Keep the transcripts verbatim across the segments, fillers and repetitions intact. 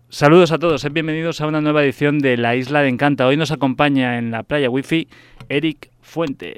Saludos a todos, bienvenidos a una nueva edición de La Isla de Encanta. Hoy nos acompaña en la playa Wi-Fi Eric Fuentes.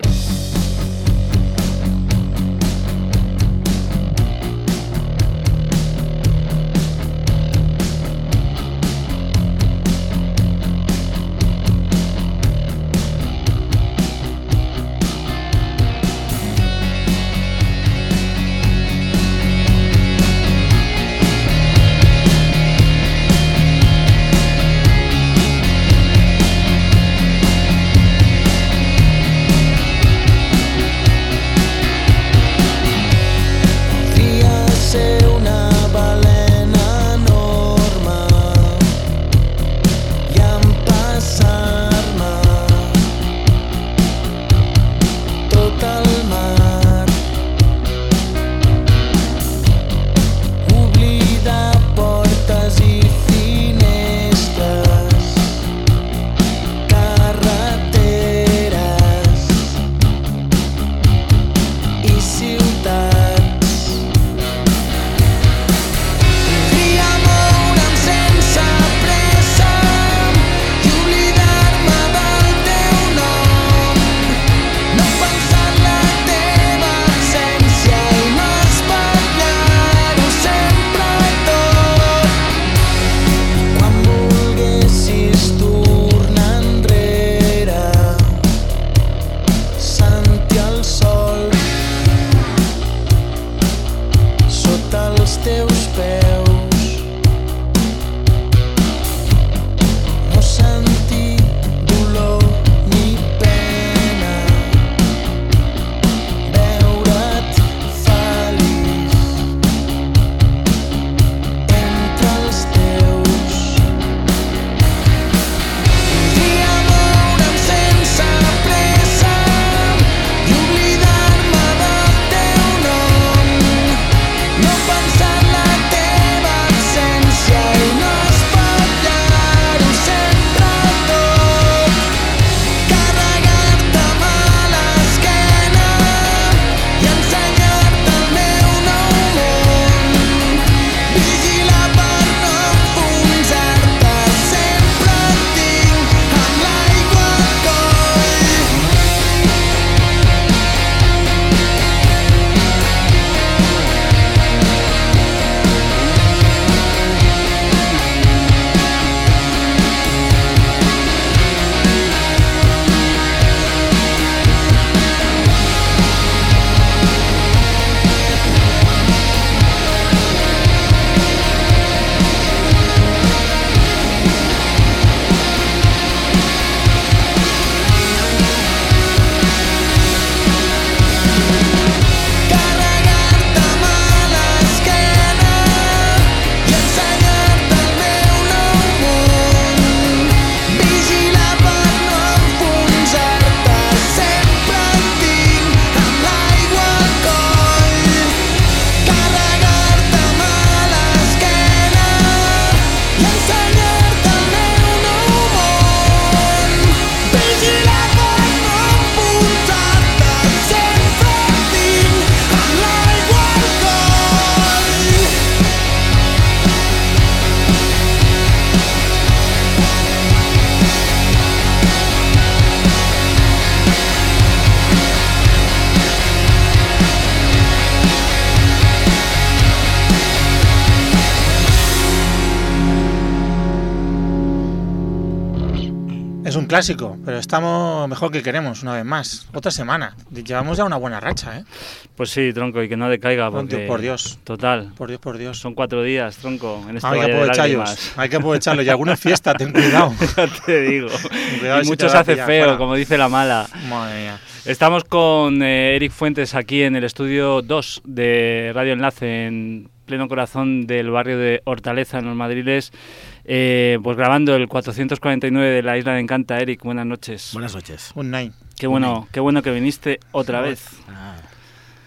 Es un clásico, pero estamos mejor que queremos, una vez más. Otra semana. Llevamos ya una buena racha, ¿eh? Pues sí, tronco, y que no decaiga. Porque... Por Dios. Total. Por Dios, por Dios. Son cuatro días, tronco, en este hay valle que aprovecharlos. Hay que aprovecharlos. Y alguna fiesta, ten cuidado. Ya te digo. Cuidado y si muchos hace feo, fuera. Como dice la mala. Madre mía. Estamos con eh, Eric Fuentes aquí en el estudio dos de Radio Enlace, en pleno corazón del barrio de Hortaleza, en los Madriles. Eh, pues grabando el cuatrocientos cuarenta y nueve de La Isla de Encanta. Eric, buenas noches. Buenas noches. Un nine. Qué bueno, qué bueno que viniste otra vez. Ah.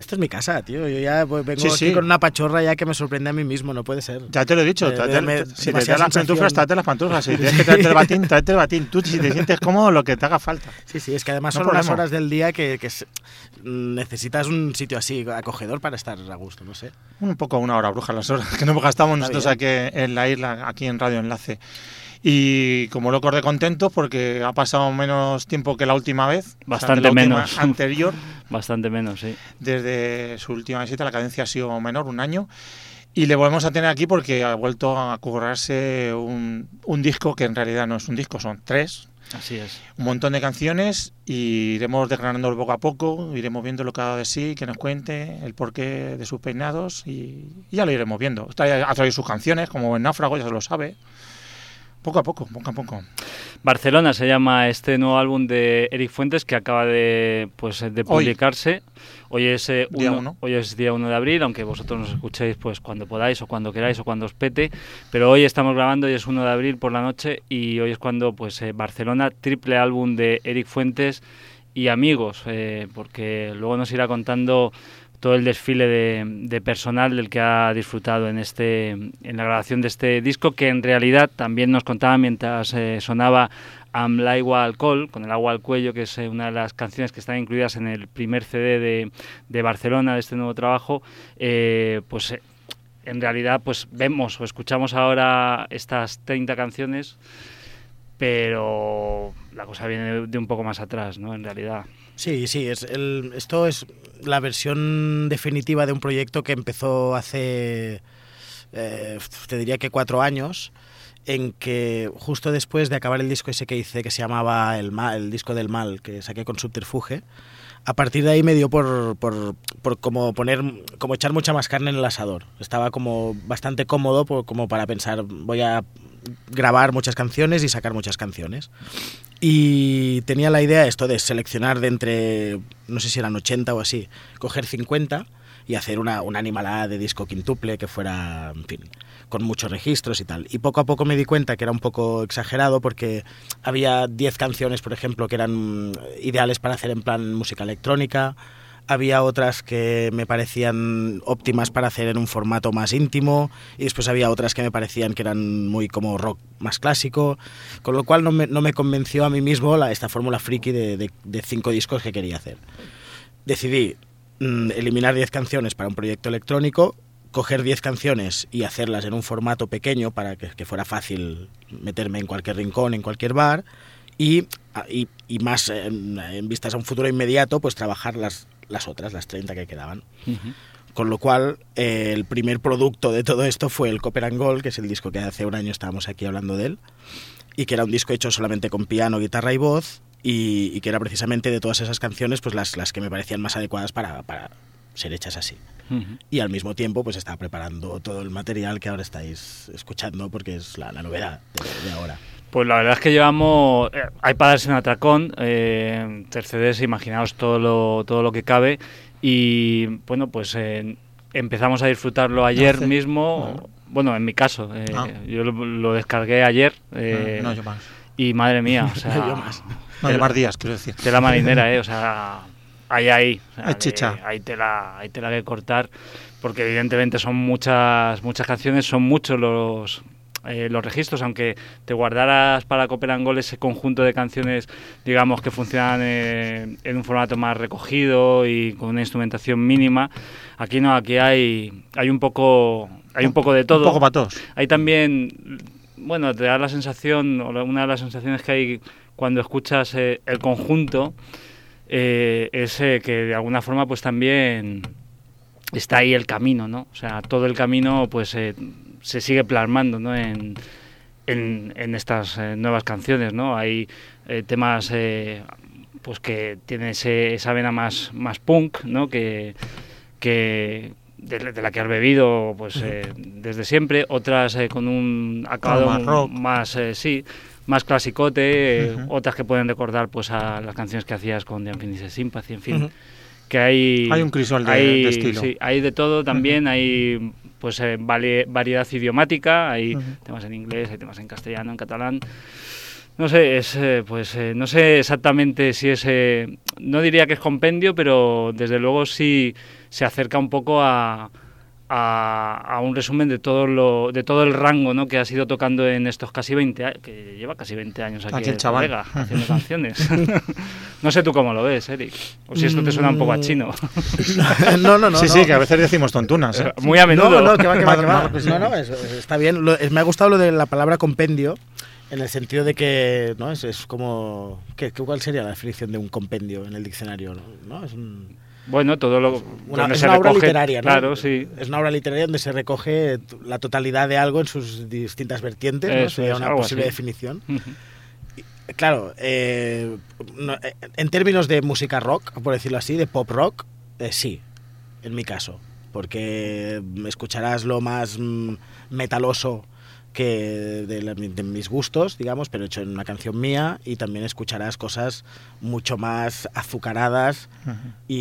Esto es mi casa, tío. Yo ya vengo Sí, aquí sí. con una pachorra ya que me sorprende a mí mismo, no puede ser. Ya te lo he dicho, Eh, tráete- me- si te demasiada das las pantuflas, sensación. tráete las pantuflas. Si tienes que traerte el batín, tráete el batín. Tú, si te sientes cómodo, lo que te haga falta. Sí, sí, es que además No son unas problema. horas del día que, que se- necesitas un sitio así, acogedor, para estar a gusto, no sé. Un poco una hora bruja las horas que nos gastamos Está nosotros bien. aquí en la isla, aquí en Radio Enlace. Y como locos de contentos porque ha pasado menos tiempo que la última vez. Bastante o sea, que la última menos. anterior. Bastante menos, sí. Desde su última visita, la cadencia ha sido menor, un año. Y le volvemos a tener aquí porque ha vuelto a currarse un, un disco que en realidad no es un disco, son tres. Así es. Un montón de canciones y iremos desgranándolo poco a poco, iremos viendo lo que ha dado de sí, que nos cuente el porqué de sus peinados y, y ya lo iremos viendo. Trae- Ha traído sus canciones, como en Náufrago, ya se lo sabe. Poco a poco, poco a poco. Barcelona se llama este nuevo álbum de Eric Fuentes que acaba de pues de publicarse. Hoy, hoy es eh, Día uno, uno. hoy es día uno de abril, aunque vosotros nos escuchéis pues cuando podáis o cuando queráis o cuando os pete, pero hoy estamos grabando y es uno de abril por la noche y hoy es cuando pues eh, Barcelona, triple álbum de Eric Fuentes y amigos, eh, porque luego nos irá contando todo el desfile de, de personal del que ha disfrutado en este en la grabación de este disco, que en realidad también nos contaba mientras eh, sonaba Am l'aigua al col, con el agua al cuello, que es eh, una de las canciones que están incluidas en el primer C D de, de Barcelona, de este nuevo trabajo, eh, pues eh, en realidad pues vemos o escuchamos ahora estas treinta canciones, pero la cosa viene de, de un poco más atrás, ¿no? En realidad. Sí, sí, es el, esto es la versión definitiva de un proyecto que empezó hace, eh, te diría que cuatro años, en que justo después de acabar el disco ese que hice, que se llamaba El Mal, el disco del mal, que saqué con Subterfuge, a partir de ahí me dio por, por, por como poner, como echar mucha más carne en el asador. Estaba como bastante cómodo por, como para pensar, voy a grabar muchas canciones y sacar muchas canciones. Y tenía la idea esto de seleccionar de entre, no sé si eran ochenta o así, coger cincuenta y hacer una, una animalada de disco quintuple que fuera, en fin, con muchos registros y tal. Y poco a poco me di cuenta que era un poco exagerado porque había diez canciones, por ejemplo, que eran ideales para hacer en plan música electrónica. Había otras que me parecían óptimas para hacer en un formato más íntimo y después había otras que me parecían que eran muy como rock más clásico, con lo cual no me, no me convenció a mí mismo la, esta fórmula friki de, de, de cinco discos que quería hacer. Decidí mmm, eliminar diez canciones para un proyecto electrónico, coger diez canciones y hacerlas en un formato pequeño para que, que fuera fácil meterme en cualquier rincón, en cualquier bar y, y, y más en, en vistas a un futuro inmediato, pues trabajar las las otras, las treinta que quedaban. Uh-huh. Con lo cual, eh, el primer producto de todo esto fue el Copper and Gold, que es el disco que hace un año estábamos aquí hablando de él, y que era un disco hecho solamente con piano, guitarra y voz, y, y que era precisamente de todas esas canciones pues las, las que me parecían más adecuadas para, para ser hechas así. Uh-huh. Y al mismo tiempo pues estaba preparando todo el material que ahora estáis escuchando, porque es la, la novedad de, de ahora. Pues la verdad es que llevamos, eh, hay para darse un atracón, eh, terceros, imaginaos todo lo, todo lo que cabe y bueno, pues eh, empezamos a disfrutarlo ayer no sé. mismo, no. bueno, en mi caso, eh, ah. yo lo, lo descargué ayer eh, no, no, yo más. Y madre mía, o sea, yo más. No, yo más días, quiero decir. De la marinera, eh, o sea, hay ahí, o sea, hay chicha, de, hay tela, hay tela que cortar, porque evidentemente son muchas, muchas canciones, son muchos los Eh, los registros, aunque te guardaras para Copper and Gold ese conjunto de canciones, digamos, que funcionan eh, en un formato más recogido y con una instrumentación mínima, aquí no, aquí hay hay un poco hay un poco de todo. Un poco para todos. Hay también, bueno, te da la sensación, o una de las sensaciones que hay cuando escuchas eh, el conjunto, eh, es eh, que de alguna forma pues también está ahí el camino, ¿no? O sea, todo el camino pues eh, se sigue plasmando, ¿no? en, en, en estas eh, nuevas canciones, ¿no? Hay eh, temas eh, pues que tienen ese, esa vena más, más punk, ¿no? Que, que de, de la que has bebido pues eh, desde siempre, otras eh, con un acabado más, rock. más eh, sí, más clasicote, eh, uh-huh. otras que pueden recordar pues a las canciones que hacías con The Unfinished Sympathy, en fin. Uh-huh. Que hay hay un crisol de, hay, de estilo. Sí, hay de todo también, uh-huh. hay pues eh, vari- variedad idiomática, hay uh-huh. temas en inglés, hay temas en castellano, en catalán. No sé, es eh, pues eh, no sé exactamente si es eh, no diría que es compendio, pero desde luego sí se acerca un poco a, a, a un resumen de todo lo de todo el rango, ¿no?, que has ido tocando en estos casi veinte años, que lleva casi veinte años aquí, aquí el en chaval Vega, haciendo canciones. No sé tú cómo lo ves, Eric, o si esto te suena un poco a chino. No, no, no. Sí, no. sí, que a veces decimos tontunas, ¿eh? Muy a menudo. No, no, que va, que va, que va. Más- más- No, no, es- está bien. Lo- es- me ha gustado lo de la palabra compendio, en el sentido de que, ¿no? Es, es como... ¿qué, qué- ¿Cuál sería la definición de un compendio en el diccionario? ¿No? Es un... Bueno, todo lo Una, donde es se una obra recoge, literaria, ¿no? claro, sí. Es una obra literaria donde se recoge la totalidad de algo en sus distintas vertientes, ¿no? Eso Sería es, una algo posible así. definición. Ujú. Claro, eh, no, eh, en términos de música rock, por decirlo así, de pop rock, eh, sí, en mi caso, porque escucharás lo más mm, metaloso que de, la- de mis gustos, digamos, pero hecho en una canción mía, y también escucharás cosas mucho más azucaradas Ujú.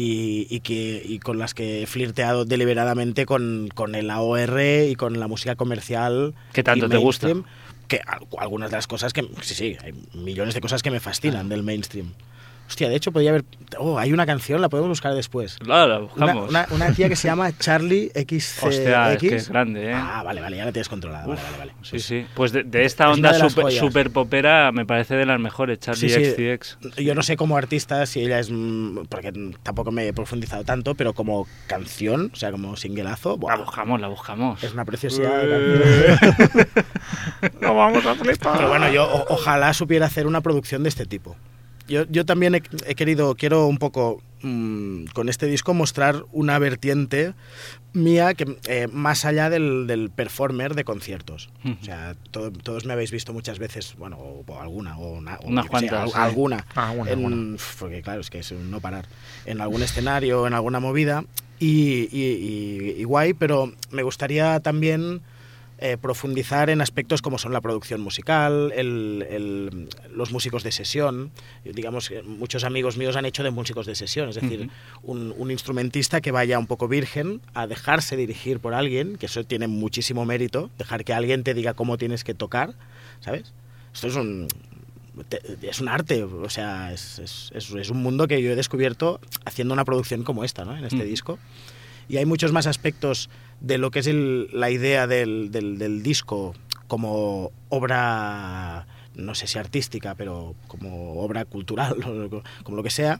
y, y que, y con las que he flirteado deliberadamente con, con el A O R y con la música comercial. ¿Qué tanto y te gusta? mainstream, que al- algunas de las cosas que... Sí, sí, hay millones de cosas que me fascinan del mainstream. Hostia, de hecho podría haber... Oh, hay una canción, la podemos buscar después. Claro, la Una, buscamos. una, una tía que se llama Charlie X C X. Hostia, es que es grande, ¿eh? Ah, vale, vale, ya la tienes controlada. Uf, Vale, vale, vale. sí, Pues- sí. Pues de, de esta es onda una de las super, joyas. super popera me parece de las mejores, Charlie Sí, sí. X C X. Yo no sé como artista si ella es... mm, porque tampoco me he profundizado tanto, pero como canción, o sea, como singleazo, La buah, buscamos, la buscamos. es una preciosidad de canción. No vamos a flipar. Pero bueno, yo o- ojalá supiera hacer una producción de este tipo. Yo, yo también he, he querido, quiero un poco mmm, con este disco mostrar una vertiente mía que eh, más allá del, del performer de conciertos. Ujú. O sea, to- todos me habéis visto muchas veces, bueno, o, o alguna, o, una, o Unas yo qué sé, cuantas, al- sí. alguna. Ah, una, en- una. Porque claro, es que es un no parar. En algún escenario, en alguna movida, y, y, y- y guay, pero me gustaría también eh, profundizar en aspectos como son la producción musical, el, el- los músicos de sesión. Digamos, que muchos amigos míos han hecho de músicos de sesión, es decir, Ujú. un, un instrumentista que vaya un poco virgen a dejarse dirigir por alguien, que eso tiene muchísimo mérito, dejar que alguien te diga cómo tienes que tocar, ¿sabes? Esto es un... te- es un arte, o sea, es, es, es- es un mundo que yo he descubierto haciendo una producción como esta, ¿no? En este Mm. disco. Y hay muchos más aspectos de lo que es el- la idea del, del- del disco como obra, no sé si artística, pero como obra cultural, o como lo que sea.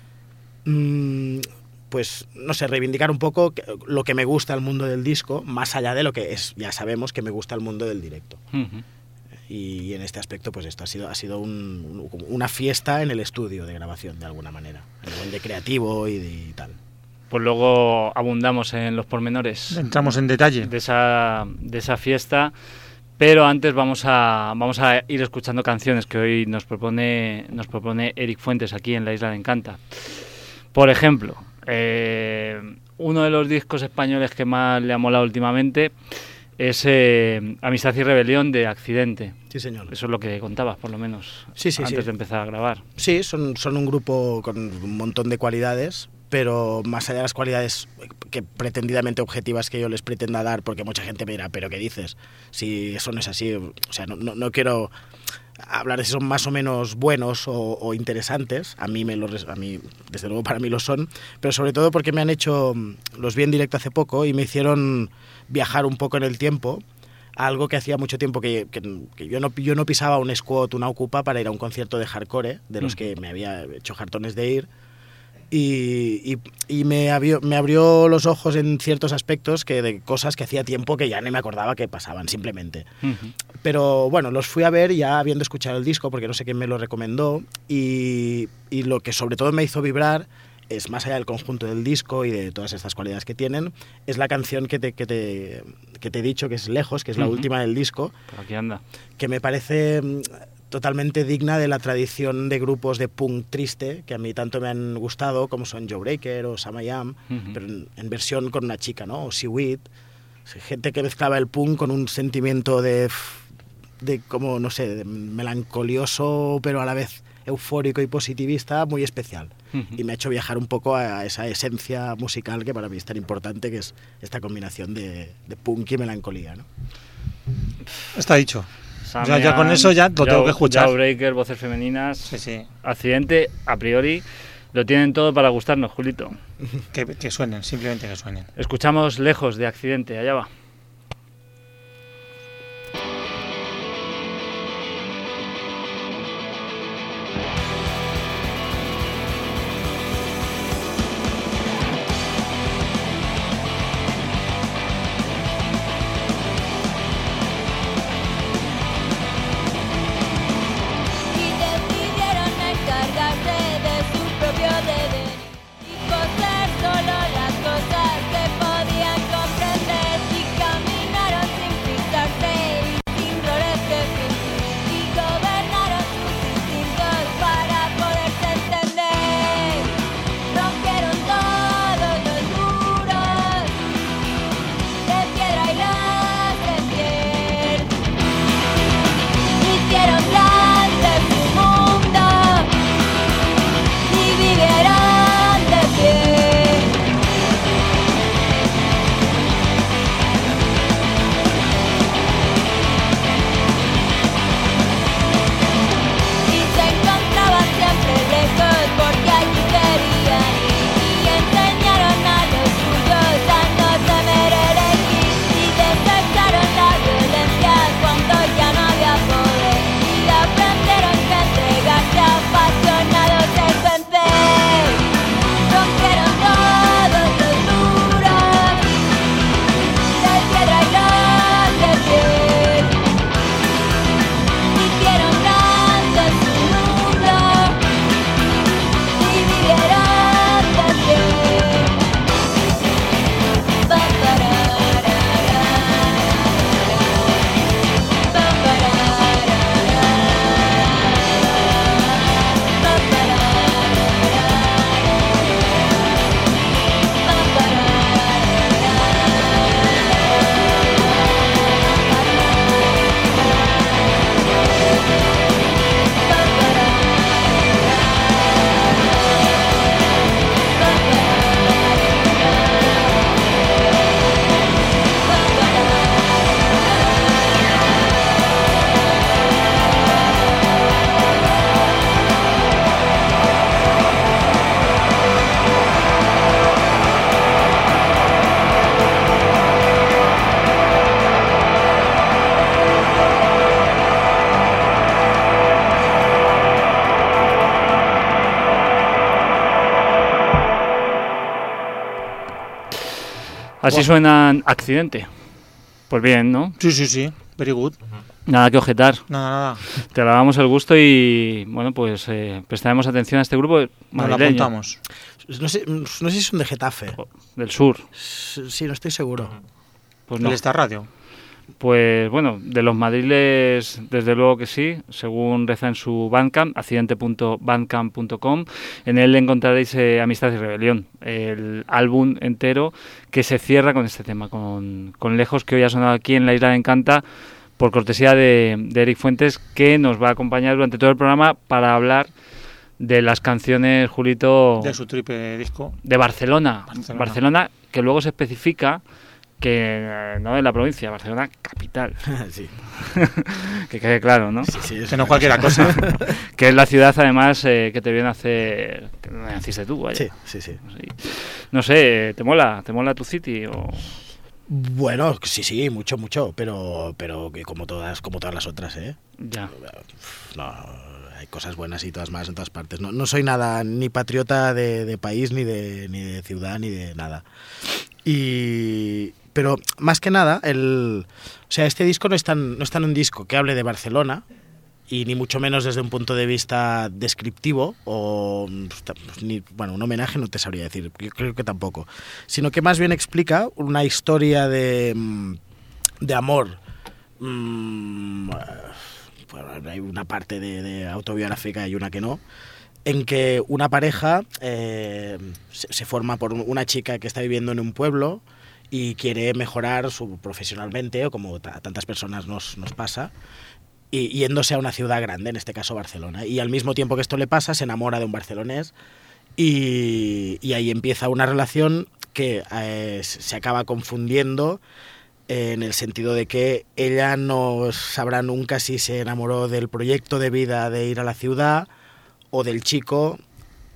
Mm, pues, no sé, reivindicar un poco que- lo que me gusta el mundo del disco, más allá de lo que es, ya sabemos que me gusta el mundo del directo. Ujú. Y en este aspecto, pues esto ha sido, ha sido un- un- una fiesta en el estudio de grabación, de alguna manera, a nivel de creativo y, de, y tal. Pues luego abundamos en los pormenores Entramos en detalle. de esa, de esa fiesta, pero antes vamos a, vamos a ir escuchando canciones que hoy nos propone, nos propone Eric Fuentes aquí en La Isla de Encanta. Por ejemplo, eh, uno de los discos españoles que más le ha molado últimamente es eh, Amistad y Rebelión de Accidente. Sí, señor. Eso es lo que contabas, por lo menos, Sí, sí, antes sí. de empezar a grabar. Sí, son, son un grupo con un montón de cualidades, pero más allá de las cualidades que pretendidamente objetivas que yo les pretenda dar, porque mucha gente me dirá, ¿pero qué dices? Si eso no es así, o sea, no, no, no quiero hablar de si son más o menos buenos o, o interesantes, a mí, me lo, res- a mí, desde luego para mí lo son, pero sobre todo porque me han hecho, los vi en directo hace poco y me hicieron viajar un poco en el tiempo, algo que hacía mucho tiempo que, que, que yo, no, yo no pisaba un squat, una ocupa para ir a un concierto de hardcore, de los que me había hecho jartones de ir, y, y, y me, abrió, me abrió los ojos en ciertos aspectos que de cosas que hacía tiempo que ya ni me acordaba que pasaban, simplemente. Ujú. Pero bueno, los fui a ver ya habiendo escuchado el disco, porque no sé quién me lo recomendó, y, y lo que sobre todo me hizo vibrar es, más allá del conjunto del disco y de todas estas cualidades que tienen, es la canción que te, que te, que te he dicho, que es Lejos, que es la Ujú. última del disco, Por aquí anda. que me parece mm, totalmente digna de la tradición de grupos de punk triste, que a mí tanto me han gustado, como son Joe Breaker o Sam I Am, Ujú. pero en, en versión con una chica, ¿no? O Seaweed. Gente que mezclaba el punk con un sentimiento de, de como, no sé, de melancolioso, pero a la vez eufórico y positivista, muy especial. Ujú. Y me ha hecho viajar un poco a esa esencia musical que para mí es tan importante, que es esta combinación de, de punk y melancolía, ¿no? Está dicho. Samian, ya con eso ya lo tengo que escuchar. Jawbreaker, voces femeninas, Sí, sí. Accidente, a priori, Lo tienen todo para gustarnos, Julito. Que, que suenen, simplemente que suenen. Escuchamos Lejos de Accidente, allá va. Así suenan Accidente. Pues bien, ¿no? Sí, sí, sí. Very good. Nada que objetar. Nada, nada. Te damos el gusto y, bueno, pues eh, prestaremos atención a este grupo Nos lo madrileño. apuntamos. No sé, no sé si son de Getafe. Del sur. Sí, no estoy seguro. Pues ¿El no. Esta Radio? Pues bueno, de los madriles, desde luego que sí, según reza en su Bandcamp, accidente punto bandcamp punto com. En él encontraréis eh, Amistad y Rebelión, el álbum entero que se cierra con este tema, con, con Lejos, que hoy ha sonado aquí en La Isla de Encanta, por cortesía de, de Eric Fuentes, que nos va a acompañar durante todo el programa para hablar de las canciones, Julito, De su triple disco. de Barcelona. Barcelona. Barcelona, que luego se especifica que eh, no en la provincia, Barcelona capital. Sí. Que quede claro, ¿no? Sí, sí, es Que no una cualquier cosa. Que es la ciudad, además, eh, que te viene a hacer... que no naciste tú, vaya. Sí, sí, sí. Sí. No sé, ¿te mola? ¿Te mola tu city? O... Bueno, sí, sí, mucho, mucho, pero, pero que como todas, como todas las otras, ¿eh? Ya. No, hay cosas buenas y todas malas en todas partes. No, no soy nada ni patriota de, de país, ni de, ni de ciudad, ni de nada. Y... Pero más que nada, el, o sea, este disco no es, tan, no es tan un disco que hable de Barcelona, y ni mucho menos desde un punto de vista descriptivo, o ni, bueno, un homenaje no te sabría decir, yo creo que tampoco, sino que más bien explica una historia de, de amor. Mmm, bueno, hay una parte de, de autobiográfica y una que no, en que una pareja eh, se, se forma por una chica que está viviendo en un pueblo y quiere mejorar su, profesionalmente, o como a tantas personas nos, nos pasa, y yéndose a una ciudad grande, en este caso Barcelona. Y al mismo tiempo que esto le pasa, se enamora de un barcelonés y, y ahí empieza una relación que eh, se acaba confundiendo eh, en el sentido de que ella no sabrá nunca si se enamoró del proyecto de vida de ir a la ciudad o del chico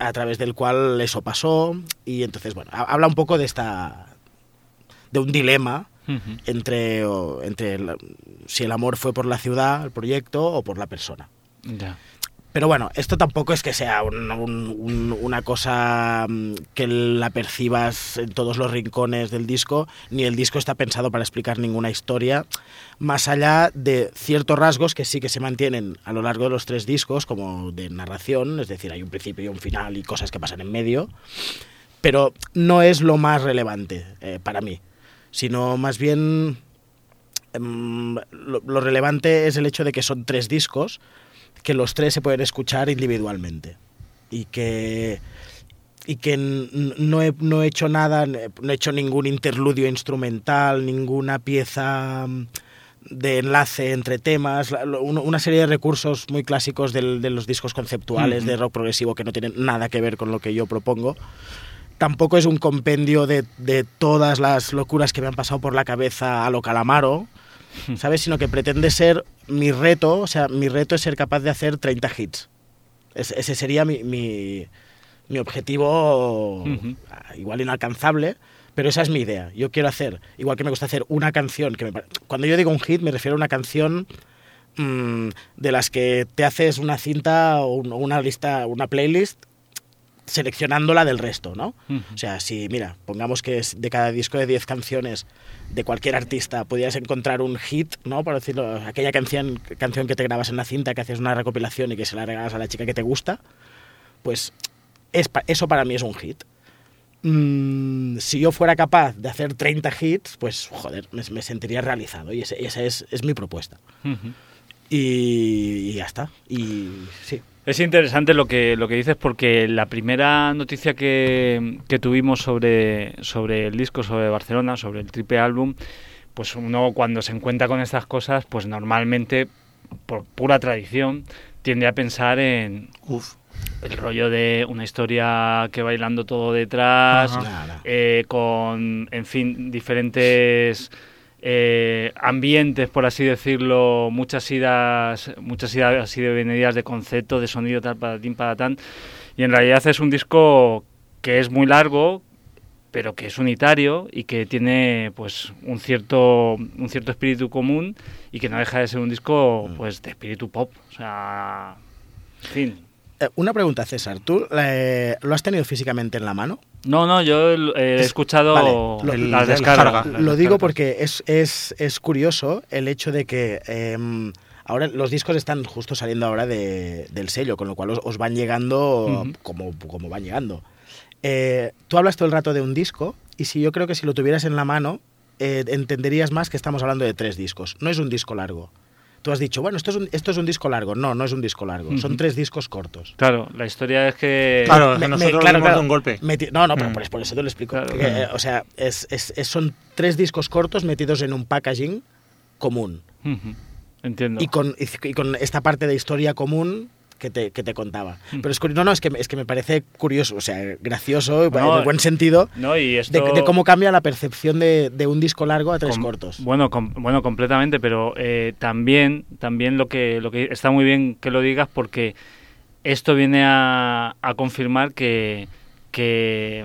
a través del cual eso pasó, y entonces, bueno, habla un poco de esta de un dilema uh-huh. entre, o, entre el, si el amor fue por la ciudad, el proyecto, o por la persona. Ya. Pero bueno, esto tampoco es que sea un, un, un, una cosa que la percibas en todos los rincones del disco, ni el disco está pensado para explicar ninguna historia, más allá de ciertos rasgos que sí que se mantienen a lo largo de los tres discos, como de narración, es decir, hay un principio y un final y cosas que pasan en medio, pero no es lo más relevante eh, para mí, sino más bien eh, lo, lo relevante es el hecho de que son tres discos, que los tres se pueden escuchar individualmente y que y que no he, no he hecho nada, no he hecho ningún interludio instrumental, ninguna pieza de enlace entre temas, una serie de recursos muy clásicos del, de los discos conceptuales uh-huh. de rock progresivo que no tienen nada que ver con lo que yo propongo. Tampoco es un compendio de, de todas las locuras que me han pasado por la cabeza a lo Calamaro, ¿sabes? Sino que pretende ser mi reto, o sea, mi reto es ser capaz de hacer treinta hits. Es, ese sería mi, mi, mi objetivo, uh-huh. igual inalcanzable, pero esa es mi idea. Yo quiero hacer, igual que me gusta hacer una canción, que me, cuando yo digo un hit me refiero a una canción mmm, de las que te haces una cinta o una lista, una playlist, seleccionándola del resto, ¿no? Uh-huh. O sea, si, mira, pongamos que es de cada disco de diez canciones de cualquier artista podías encontrar un hit, ¿no? Por decirlo, aquella canción, canción que te grabas en la cinta, que haces una recopilación y que se la regalas a la chica que te gusta, pues es, eso para mí es un hit. Mm, si yo fuera capaz de hacer treinta hits, pues, joder, me, me sentiría realizado y esa ese es, es mi propuesta. Uh-huh. y, y ya está. Y sí. Es interesante lo que lo que dices porque la primera noticia que, que tuvimos sobre, sobre el disco, sobre Barcelona, sobre el triple álbum, pues uno cuando se encuentra con estas cosas, pues normalmente, por pura tradición, tiende a pensar en uf, el rollo de una historia que bailando todo detrás, eh, con, en fin, diferentes... Eh, ambientes, por así decirlo, muchas idas, muchas idas así de venidas de concepto, de sonido, tal, patatín, patatán, y en realidad es un disco que es muy largo, pero que es unitario y que tiene pues un cierto un cierto espíritu común y que no deja de ser un disco pues de espíritu pop, o sea, en fin. Una pregunta, César, ¿tú eh, lo has tenido físicamente en la mano? No, no, yo eh, he es, escuchado vale, lo, las descargas. Lo, lo digo porque es, es, es curioso el hecho de que eh, ahora los discos están justo saliendo ahora de, del sello, con lo cual os, os van llegando uh-huh. como, como van llegando. Eh, tú hablas todo el rato de un disco y si yo creo que si lo tuvieras en la mano eh, entenderías más que estamos hablando de tres discos. No es un disco largo. Tú has dicho, bueno, esto es un, esto es un disco largo. No, no es un disco largo. Uh-huh. Son tres discos cortos. Claro, la historia es que... Claro, me, nosotros me, claro, lo claro, de un golpe. Meti- no, no, pero mm. por, por eso te lo explico. Claro, que, eh, o sea, es, es, es, son tres discos cortos metidos en un packaging común. Uh-huh. Entiendo. Y con, y, y con esta parte de historia común que te, que te contaba. Mm. Pero es curioso, no, no, es que, es que me parece curioso, o sea, gracioso, no, en el buen sentido, no, y esto... de, de cómo cambia la percepción de, de un disco largo a tres com- cortos. Bueno, com- bueno, completamente, pero eh, también, también lo que, lo que está muy bien que lo digas porque esto viene a, a confirmar que, que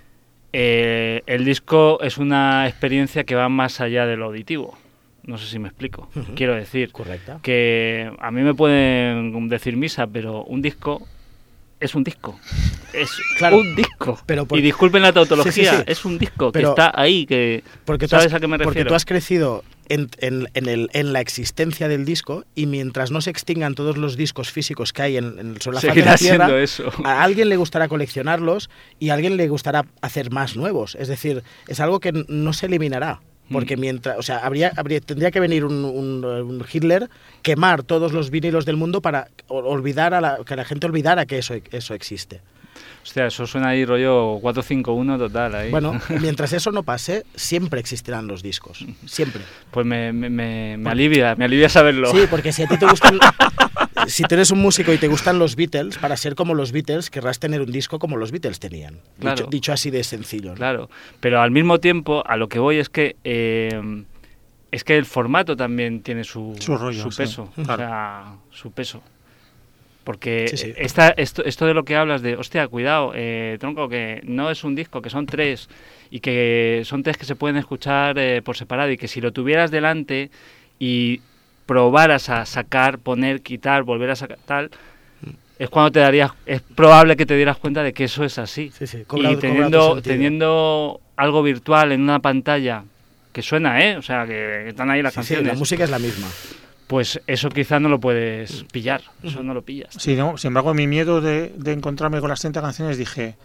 eh, el disco es una experiencia que va más allá de lo auditivo. No sé si me explico. Uh-huh. Quiero decir Correcta. que a mí me pueden decir misa, pero un disco es un disco. Es claro, un disco. Pero por... Y disculpen la tautología, sí, sí, sí. Es un disco pero que está ahí, que porque ¿sabes has, a qué me refiero? Porque tú has crecido en, en, en, el, en la existencia del disco y mientras no se extingan todos los discos físicos que hay en, en, sobre la faz de la Tierra, eso. A alguien le gustará coleccionarlos y a alguien le gustará hacer más nuevos. Es decir, es algo que no se eliminará. Porque mientras, o sea, habría, habría, tendría que venir un, un, un Hitler, quemar todos los vinilos del mundo para olvidar a la, que la gente olvidara que eso, eso existe. Hostia, eso suena ahí rollo cuatro cinco uno total ahí. Bueno, mientras eso no pase, siempre existirán los discos, siempre. Pues me, me, me, me alivia, me alivia saberlo. Sí, porque si a ti te gustan... Si tú eres un músico y te gustan los Beatles, para ser como los Beatles querrás tener un disco como los Beatles tenían. Claro. Dicho, dicho así de sencillo, ¿no? Claro, pero al mismo tiempo a lo que voy es que eh, es que el formato también tiene su, su, rollo, su peso, sí. o Claro. sea, su peso. Porque Sí, sí. Esta, esto, esto de lo que hablas de, hostia, cuidado, eh, tronco, que no es un disco, que son tres, y que son tres que se pueden escuchar eh, por separado, y que si lo tuvieras delante y probaras a sacar, poner, quitar, volver a sacar, tal, es cuando te darías, es probable que te dieras cuenta de que eso es así. Sí, sí, cobra- Y cobra teniendo, otro sentido. teniendo algo virtual en una pantalla que suena, ¿eh? O sea, que están ahí las Sí, sí, canciones. la música es la misma. Pues eso quizás no lo puedes pillar, eso no lo pillas. Sí, no, sin embargo, mi miedo de, de encontrarme con las treinta canciones, dije,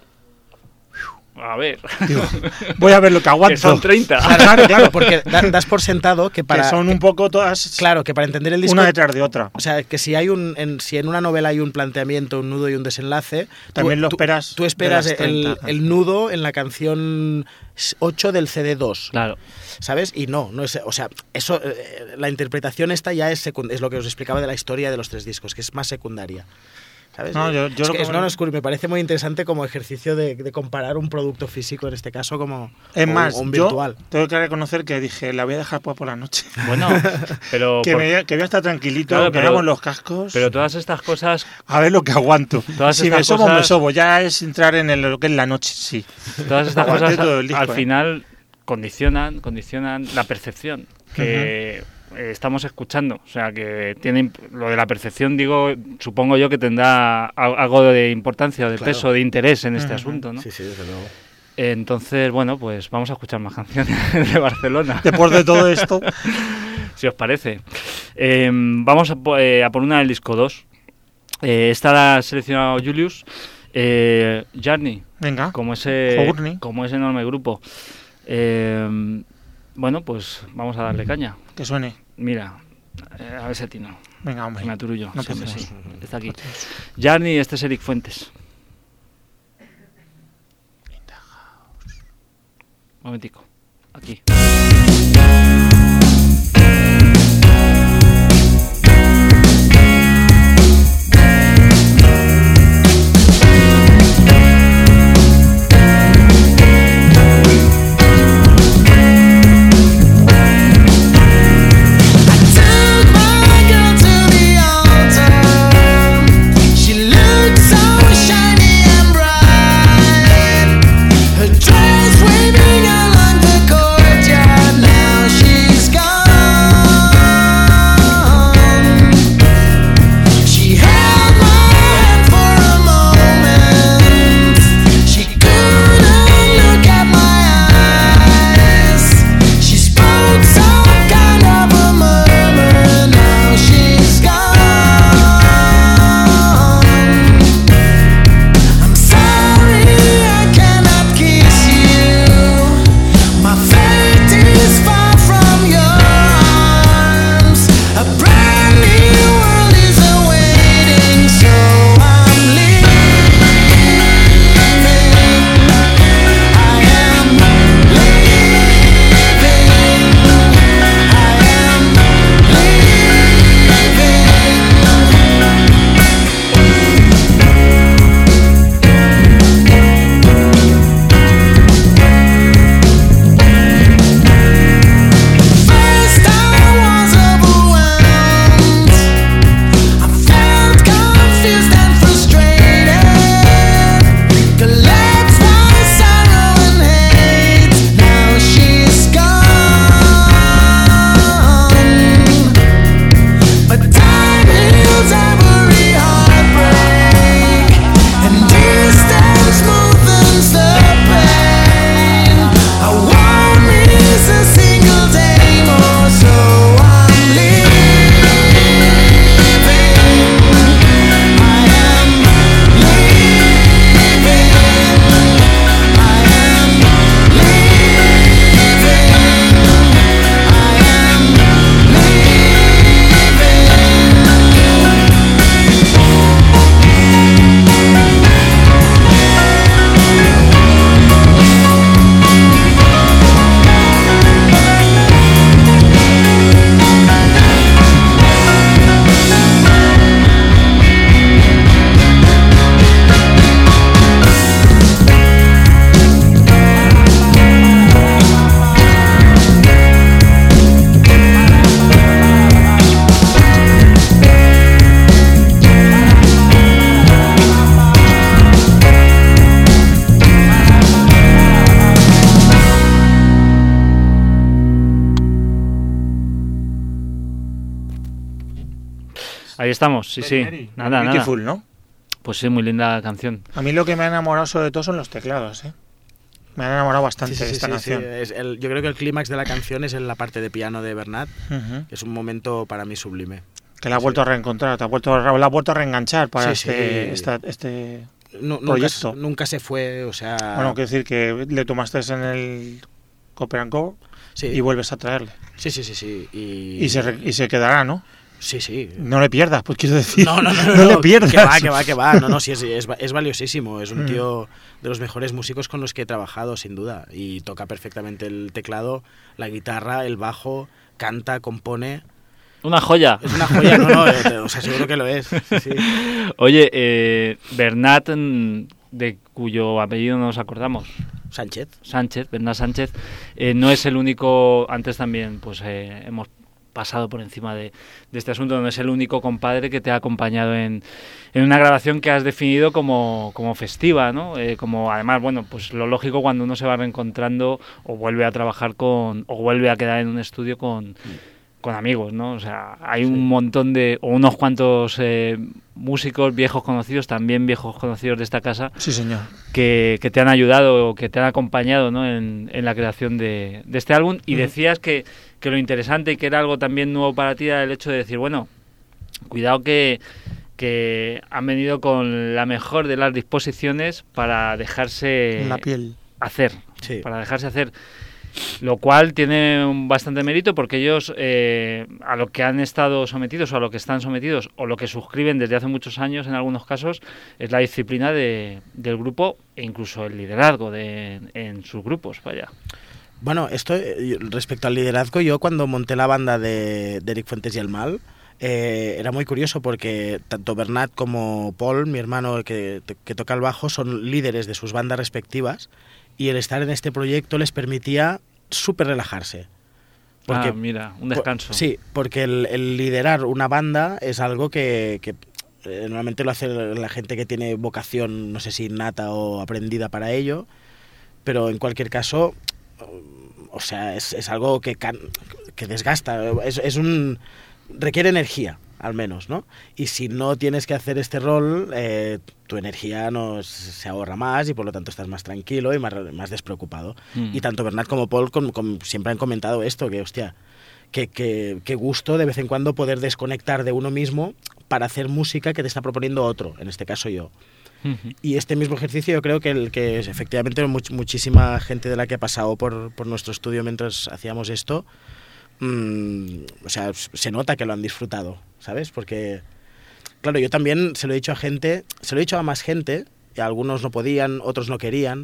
A ver, digo, voy a ver lo que aguanto. que son treinta. Claro, claro, Porque da- das por sentado que para... que son un poco todas Claro, que para entender el disco... una detrás de otra. O sea, que si hay un en, si en una novela hay un planteamiento, un nudo y un desenlace, También tú, lo tú- esperas Tú esperas de las el, treinta el nudo en la canción ocho del C D dos, Claro. ¿sabes? Y no, no es, o sea, eso eh, la interpretación esta ya es secund- es lo que os explicaba de la historia de los tres discos, que es más secundaria. ¿Sabes? No, yo- yo es lo que que- es- no, no, es curioso, me parece muy interesante como ejercicio de, de comparar un producto físico en este caso como Es o- más, o un yo virtual. tengo que reconocer que dije, la voy a dejar por, por la noche. Bueno, pero, que, por- me, que voy a estar tranquilito, Claro, que pero- me hago en los cascos, pero todas estas cosas, a ver lo que aguanto. Todas Si estas me sobo, cosas- me sobo. Ya es entrar en el- lo que es la noche, sí. todas estas Aguanté cosas todo el disco, al ¿eh? final condicionan, condicionan la percepción que eh, estamos escuchando. O sea, que tiene imp- lo de la percepción, digo, supongo yo que tendrá a- algo de importancia, de Claro. peso, de interés en este Ujú. asunto, ¿no? Sí, sí, desde luego. Entonces, bueno, pues vamos a escuchar más canciones de Barcelona, Después de todo esto, si os parece. Eh, vamos a, po- eh, a por una del disco dos. Eh, esta la ha seleccionado Julius. Eh, Journey, venga, como ese, Journey. como ese enorme grupo. Eh, bueno, pues vamos a darle caña. que suene. Mira, eh, a ver si atino. Venga, hombre. Me aturullo. No Sí, hombre, podemos. sí. Está aquí. Journey, este es Eric Fuentes. Un momentico. Aquí. Dress waving along the courtyard. Ahí estamos, sí, sí. Nada, nada. Beautiful, ¿no? Pues sí, muy linda canción. A mí lo que me ha enamorado sobre todo son los teclados, ¿eh? Me han enamorado bastante sí, sí, de esta sí, canción. Sí. Es el, yo creo que el clímax de la canción es en la parte de piano de Bernat, uh-huh. que es un momento para mí sublime. Que la has sí. vuelto a reencontrar, te ha vuelto, la has vuelto a reenganchar para sí, este, sí. Esta, este no, proyecto. Nunca, nunca se fue, o sea... Bueno, quiero decir que le tomaste en el Copper and Gold sí. y vuelves a traerle. Sí, sí, sí, sí. Y, y, se, y se quedará, ¿no? Sí, sí. No le pierdas, pues quiero decir. No, no, no, no, no, no le pierdas. Que va, que va, que va. No, no, sí, es, es, es valiosísimo. Es un tío de los mejores músicos con los que he trabajado, sin duda. Y toca perfectamente el teclado, la guitarra, el bajo, canta, compone. Una joya. Es una joya, no, no, o sea, seguro que lo es. Sí, sí. Oye, eh, Bernat, de cuyo apellido nos acordamos. Sánchez. Sánchez, Bernat Sánchez, eh, no es el único, antes también pues eh, hemos pasado por encima de, de este asunto, no es el único compadre que te ha acompañado en, en una grabación que has definido como, como festiva, ¿no? Eh, como además, bueno, pues lo lógico cuando uno se va reencontrando o vuelve a trabajar con, o vuelve a quedar en un estudio con, con amigos, ¿no? O sea, hay un sí. montón de, o unos cuantos eh, músicos viejos conocidos, también viejos conocidos de esta casa, sí, señor, que, que te han ayudado o que te han acompañado, ¿no? en, en la creación de, de este álbum. Y uh-huh. decías que, que lo interesante y que era algo también nuevo para ti era el hecho de decir, bueno, cuidado que, que han venido con la mejor de las disposiciones para dejarse la piel hacer, sí. para dejarse hacer. Lo cual tiene un bastante mérito porque ellos eh, a lo que han estado sometidos o a lo que están sometidos o lo que suscriben desde hace muchos años en algunos casos es la disciplina de, del grupo e incluso el liderazgo de, en sus grupos, vaya. Bueno, esto respecto al liderazgo, yo cuando monté la banda de, de Eric Fuentes y El Mal, eh, era muy curioso porque tanto Bernat como Paul, mi hermano que, que toca el bajo, son líderes de sus bandas respectivas. Y el estar en este proyecto les permitía súper relajarse. Porque, ah, mira, un descanso. Por, sí, porque el, el liderar una banda es algo que, que eh, normalmente lo hace la gente que tiene vocación, no sé si innata o aprendida para ello, pero en cualquier caso, o sea, es, es algo que, can, que desgasta, es, es un requiere energía, al menos, ¿no? Y si no tienes que hacer este rol, eh, tu energía no se ahorra más y por lo tanto estás más tranquilo y más, más despreocupado. Mm. Y tanto Bernat como Paul com, com, siempre han comentado esto, que hostia, que, que, que gusto de vez en cuando poder desconectar de uno mismo para hacer música que te está proponiendo otro, en este caso yo. Uh-huh. Y este mismo ejercicio yo creo que, el, que es, efectivamente much, muchísima gente de la que ha pasado por, por nuestro estudio mientras hacíamos esto, mmm, o sea, se nota que lo han disfrutado, ¿sabes? Porque, claro, yo también se lo he dicho a gente, se lo he dicho a más gente, y algunos no podían, otros no querían,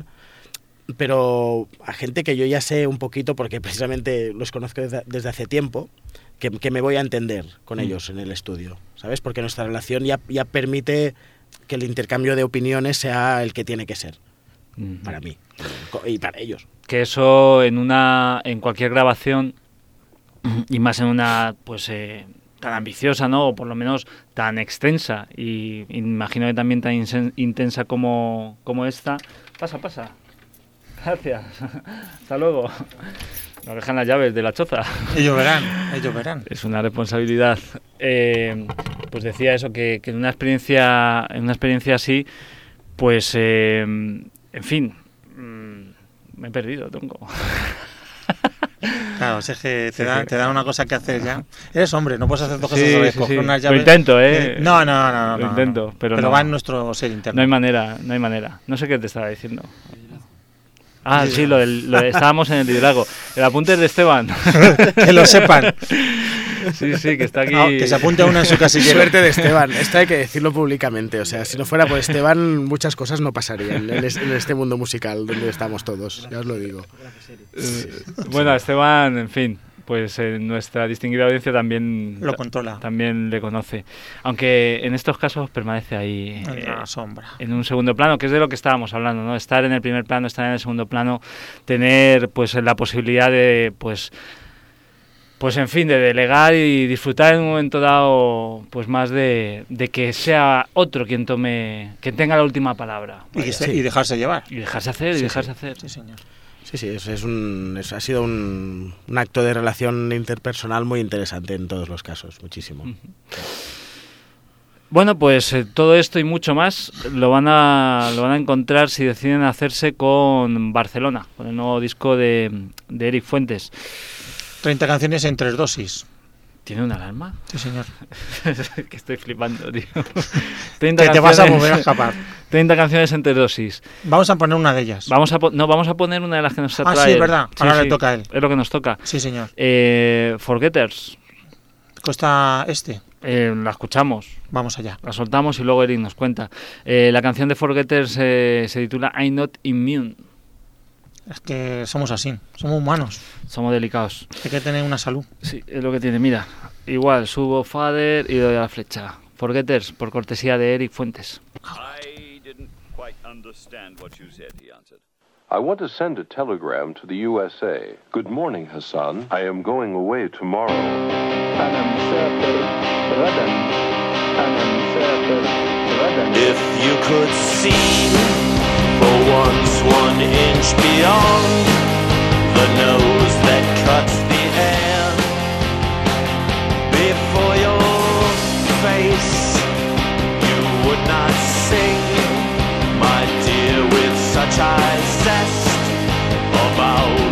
pero a gente que yo ya sé un poquito, porque precisamente los conozco desde, desde hace tiempo, que, que me voy a entender con mm. ellos en el estudio, ¿sabes? Porque nuestra relación ya, ya permite que el intercambio de opiniones sea el que tiene que ser, mm. para mí y para ellos. Que eso en una en cualquier grabación, y más en una, pues... Eh, tan ambiciosa, ¿no? O por lo menos tan extensa y imagino que también tan insen- intensa como, como esta. Pasa, pasa. Gracias. Hasta luego. Nos dejan las llaves de la choza. Ellos verán, ellos verán. Es una responsabilidad. Eh, pues decía eso, que, que en una experiencia en una experiencia así, pues, eh, en fin, mmm, me he perdido, tronco. Claro, si es que te, sí, da, sí. te da una cosa que hacer ya. Eres hombre, no puedes hacer dos cosas sí, a la vez. Sí, coger sí. unas llaves. Lo intento, ¿eh? No, no, no. no Lo no, intento, no. pero, pero no. va en nuestro ser interno. No hay manera, no hay manera. No sé qué te estaba diciendo. Ah, sí, sí lo, del, lo de, estábamos en el liderazgo. El apunte es de Esteban. Que lo sepan. Sí, sí, que está aquí. No, que se apunte a una en su casillero. Suerte de Esteban. Esto hay que decirlo públicamente. O sea, si no fuera por Esteban, muchas cosas no pasarían en este mundo musical donde estamos todos. Ya os lo digo. Sí. Bueno, Esteban, en fin, pues eh, nuestra distinguida audiencia también lo controla, también le conoce, aunque en estos casos permanece ahí en eh, la sombra, en un segundo plano, que es de lo que estábamos hablando, ¿no? Estar en el primer plano, estar en el segundo plano, tener pues la posibilidad de pues pues en fin, de delegar y disfrutar en un momento dado pues más de, de que sea otro quien tome, quien tenga la última palabra. Y, que se, sí. y dejarse llevar. Y dejarse hacer, sí, y dejarse sí. hacer. Sí, señor. Sí, sí, es, es un, es, ha sido un, un acto de relación interpersonal muy interesante en todos los casos, muchísimo. Uh-huh. Bueno, pues eh, todo esto y mucho más lo van a lo van a encontrar si deciden hacerse con Barcelona, con el nuevo disco de, de Eric Fuentes. treinta canciones en tres dosis. ¿Tiene una alarma? Sí, señor. Que estoy flipando, tío. Que te vas a volver a escapar. treinta canciones en tres dosis. Vamos a poner una de ellas. Vamos a po- no, vamos a poner una de las que nos trae. Ah, sí, es verdad. Sí, Ahora sí, le toca a él. Es lo que nos toca. Sí, señor. Eh, Forgetters. Costa Este. Eh, la escuchamos. Vamos allá. La soltamos y luego Eric nos cuenta. Eh, la canción de Forgetters eh, se titula I'm Not Immune. Es que somos así, somos humanos. Somos delicados. Hay que tener una salud. Sí, es lo que tiene. Mira, igual, subo Father y doy a la flecha. Forgetters, por cortesía de Eric Fuentes. I didn't quite understand what you said, he answered. I want to send a telegram to the U S A. Good morning, Hassan. I am going away tomorrow. If you could see for once one inch beyond the nose that cuts the air before your face, you would not sing, my dear, with such high zest about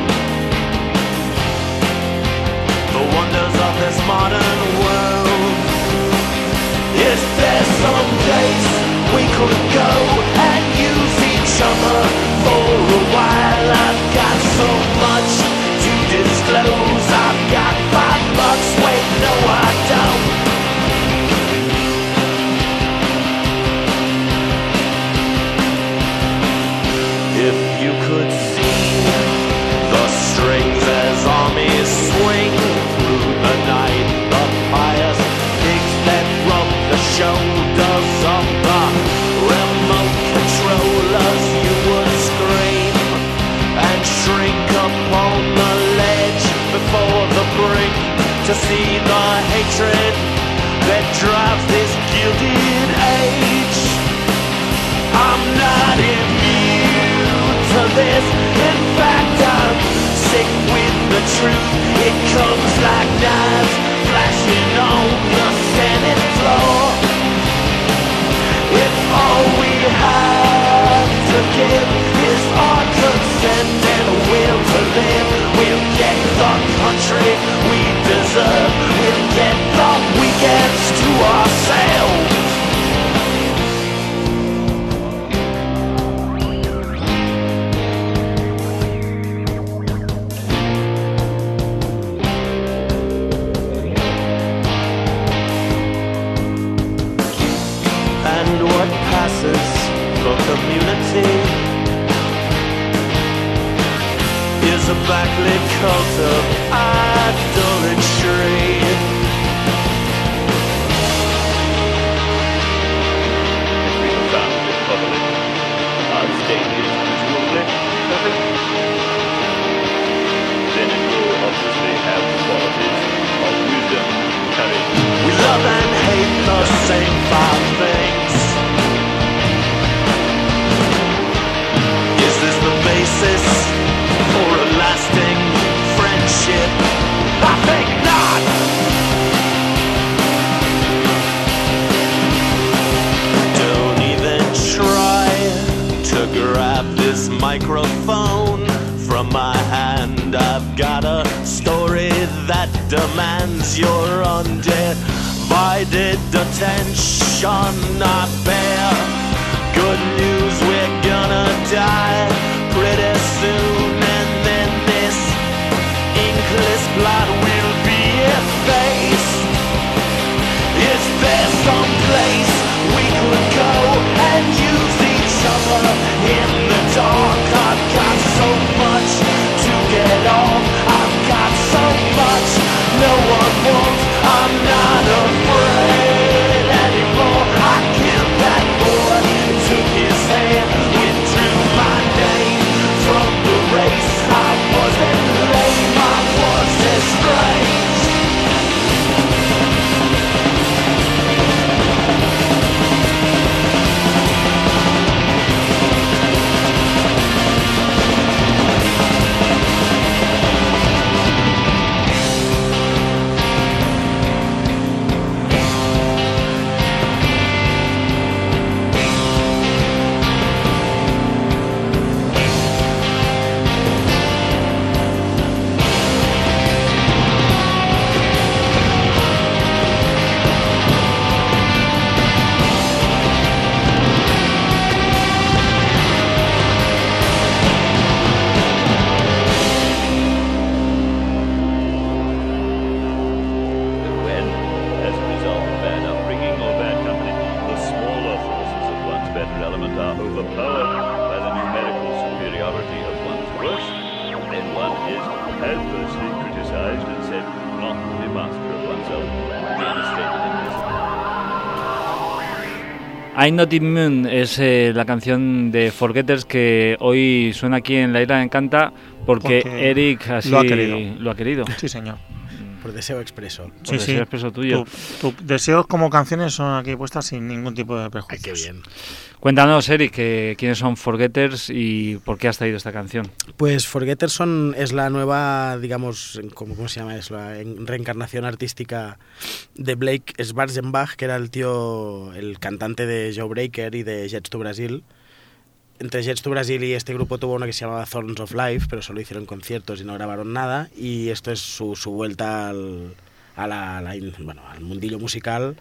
the wonders of this modern world. Is there some place we could go and use each other for a while? I've got so much to disclose. I've got five bucks, wait, no I don't. If you could see the strings as armies swing through the night, the pious pigs that rub the shoulders of the remote controllers, you would scream and shrink upon the ledge before the brink to see the hatred that drives this gilded age. I'm not immune to this, in fact I'm sick with the truth. It comes like knives flashing on the Senate floor. If all we have to give is our consent and a will to live, we'll get the country we deserve. We'll get the weekends to ourselves. For community is a backlit cult of idolatry. If we have found it public, our state is presumably perfect, then it will obviously have the qualities of wisdom, courage. We love and hate the same five things. Is this the basis for a lasting friendship? I think not. Don't even try to grab this microphone from my hand. I've got a story that demands your undivided attention. I bear good news, we're gonna die pretty soon, and then this inkless blot will be effaced. Is there some place we could go and use each other in the dark? I've got so much to get off, I've got so much no one wants. I'm not afraid anymore. I killed that boy, took his hand, withdrew my name from the race. I wasn't lame, I was estranged. ones are overpowered by the numerical superiority of one's worst, then one is adversely criticized and said not to be master of oneself. Devastated in this. I'm Not Immune es eh, la canción de Forgetters que hoy suena aquí en La Isla Encanta porque, porque Eric así lo ha querido. Lo ha querido. Sí, señor. Por deseo expreso. Por sí, deseo sí. expreso tuyo. Tus tu deseos como canciones son aquí puestas sin ningún tipo de prejuicios. Ay, qué bien. Cuéntanos, Eric, que, quiénes son Forgetters y por qué has traído esta canción. Pues Forgetters son, es la nueva, digamos, ¿cómo, cómo se llama? Es la reencarnación artística de Blake Schwarzenbach, que era el tío, el cantante de Jawbreaker y de Jets to Brazil. Entre Jets to Brazil y este grupo tuvo uno que se llamaba Thorns of Life, pero solo hicieron conciertos y no grabaron nada. Y esto es su, su vuelta al, a la, la, bueno, al mundillo musical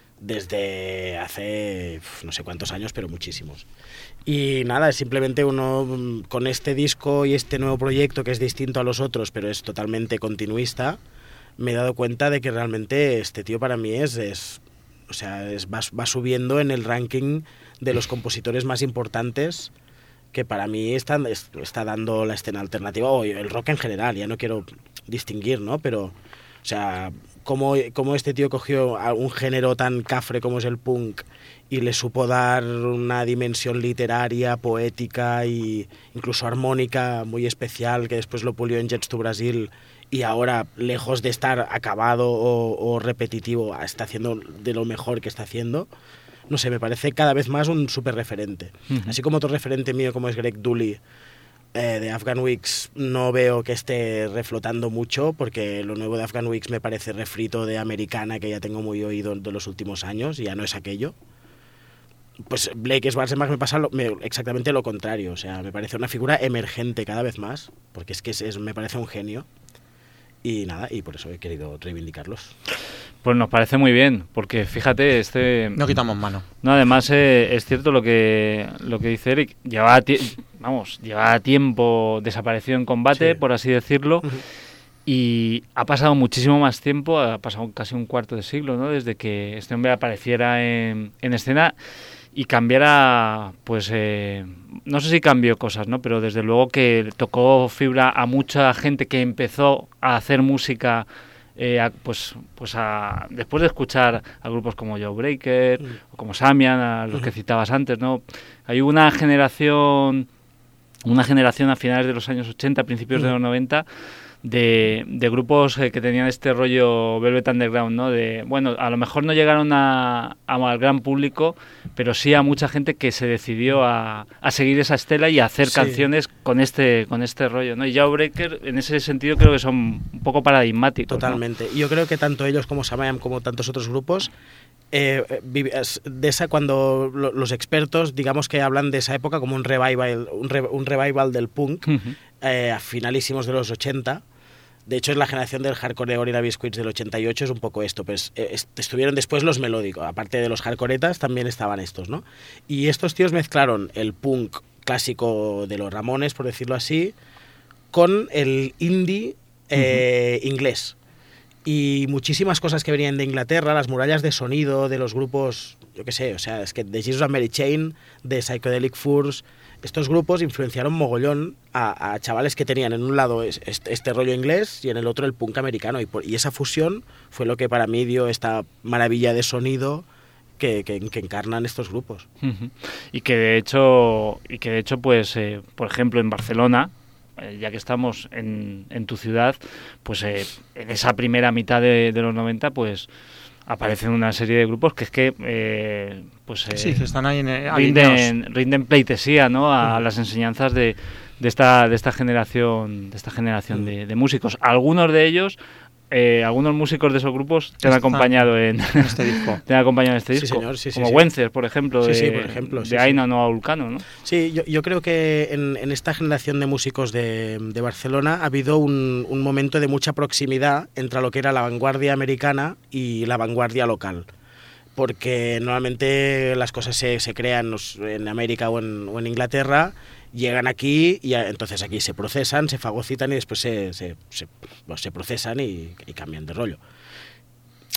desde hace no sé cuántos años, pero muchísimos. Y nada, es simplemente uno con este disco y este nuevo proyecto que es distinto a los otros, pero es totalmente continuista. Me he dado cuenta de que realmente este tío para mí es, es o sea, es, va, va subiendo en el ranking de los compositores más importantes que para mí está, está dando la escena alternativa o el rock en general. Ya no quiero distinguir, ¿no? Pero, o sea, cómo, cómo este tío cogió un género tan cafre como es el punk y le supo dar una dimensión literaria, poética e incluso armónica muy especial, que después lo pulió en Jets to Brazil y ahora, lejos de estar acabado o, o repetitivo, está haciendo de lo mejor que está haciendo. No sé, me parece cada vez más un súper referente. Uh-huh. Así como otro referente mío como es Greg Dulli, eh, de Afghan Wigs, no veo que esté reflotando mucho, porque lo nuevo de Afghan Wigs me parece refrito de Americana, que ya tengo muy oído de los últimos años, y ya no es aquello. Pues Blake Schwarzenbach me pasa lo, me, exactamente lo contrario, o sea, me parece una figura emergente cada vez más, porque es que es, es, me parece un genio. Y nada, y por eso he querido reivindicarlos. Pues nos parece muy bien, porque fíjate, este... No quitamos mano. No, además eh, es cierto lo que lo que dice Eric. Llevaba, ti- vamos, llevaba tiempo desaparecido en combate, sí, por así decirlo, uh-huh. Y ha pasado muchísimo más tiempo, ha pasado casi un cuarto de siglo, ¿no? Desde que este hombre apareciera en, en escena y cambiara, pues, eh, no sé si cambió cosas, ¿no? Pero desde luego que tocó fibra a mucha gente que empezó a hacer música, eh, a, pues, pues a, después de escuchar a grupos como Jawbreaker, mm. o como Samian, a los uh-huh. que citabas antes, ¿no? Hay una generación, una generación a finales de los años ochenta, principios uh-huh. de los noventa, de, de grupos eh, que tenían este rollo Velvet Underground, ¿no? De, bueno, a lo mejor no llegaron a, a, al gran público, pero sí a mucha gente que se decidió a, a seguir esa estela y a hacer sí. canciones con este con este rollo, ¿no? Y Jawbreaker, en ese sentido, creo que son un poco paradigmáticos. Totalmente. ¿no? Yo creo que tanto ellos como Samiam, como tantos otros grupos, eh, de esa cuando lo, los expertos, digamos que hablan de esa época como un revival, un, re, un revival del punk, uh-huh. eh, a finalísimos de los ochenta. De hecho, es la generación del hardcore de Gorilla Biscuits del ochenta y ocho, es un poco esto. Pues eh, estuvieron después los melódicos, aparte de los hardcoretas, también estaban estos, ¿no? Y estos tíos mezclaron el punk clásico de los Ramones, por decirlo así, con el indie eh, uh-huh. inglés. Y muchísimas cosas que venían de Inglaterra, las murallas de sonido de los grupos, yo qué sé, o sea, es que de Jesus and Mary Chain, de Psychedelic Furs, estos grupos influenciaron mogollón a, a chavales que tenían en un lado este, este rollo inglés y en el otro el punk americano. Y, por, y esa fusión fue lo que para mí dio esta maravilla de sonido que, que, que encarnan estos grupos. Uh-huh. Y que de hecho, y que de hecho pues, eh, por ejemplo, en Barcelona, eh, ya que estamos en, en tu ciudad, pues eh, en esa primera mitad de, de los noventa, pues aparecen una serie de grupos que es que eh, pues eh, sí, que están ahí en, eh, rinden, rinden pleitesía, ¿no? a uh-huh. las enseñanzas de, de esta de esta generación de esta generación uh-huh. de, de músicos. Algunos de ellos, eh, algunos músicos de esos grupos te han acompañado en, en este disco. te han acompañado en este disco, sí, señor, sí, como sí, Wencer, por ejemplo, sí, de, sí, por ejemplo, sí, de Aina Noa Vulcano, ¿no? Sí, yo, yo creo que en, en esta generación de músicos de, de Barcelona ha habido un, un momento de mucha proximidad entre lo que era la vanguardia americana y la vanguardia local. Porque normalmente las cosas se, se crean en América o en, o en Inglaterra, llegan aquí y entonces aquí se procesan, se fagocitan y después se, se, se, pues se procesan y, y cambian de rollo.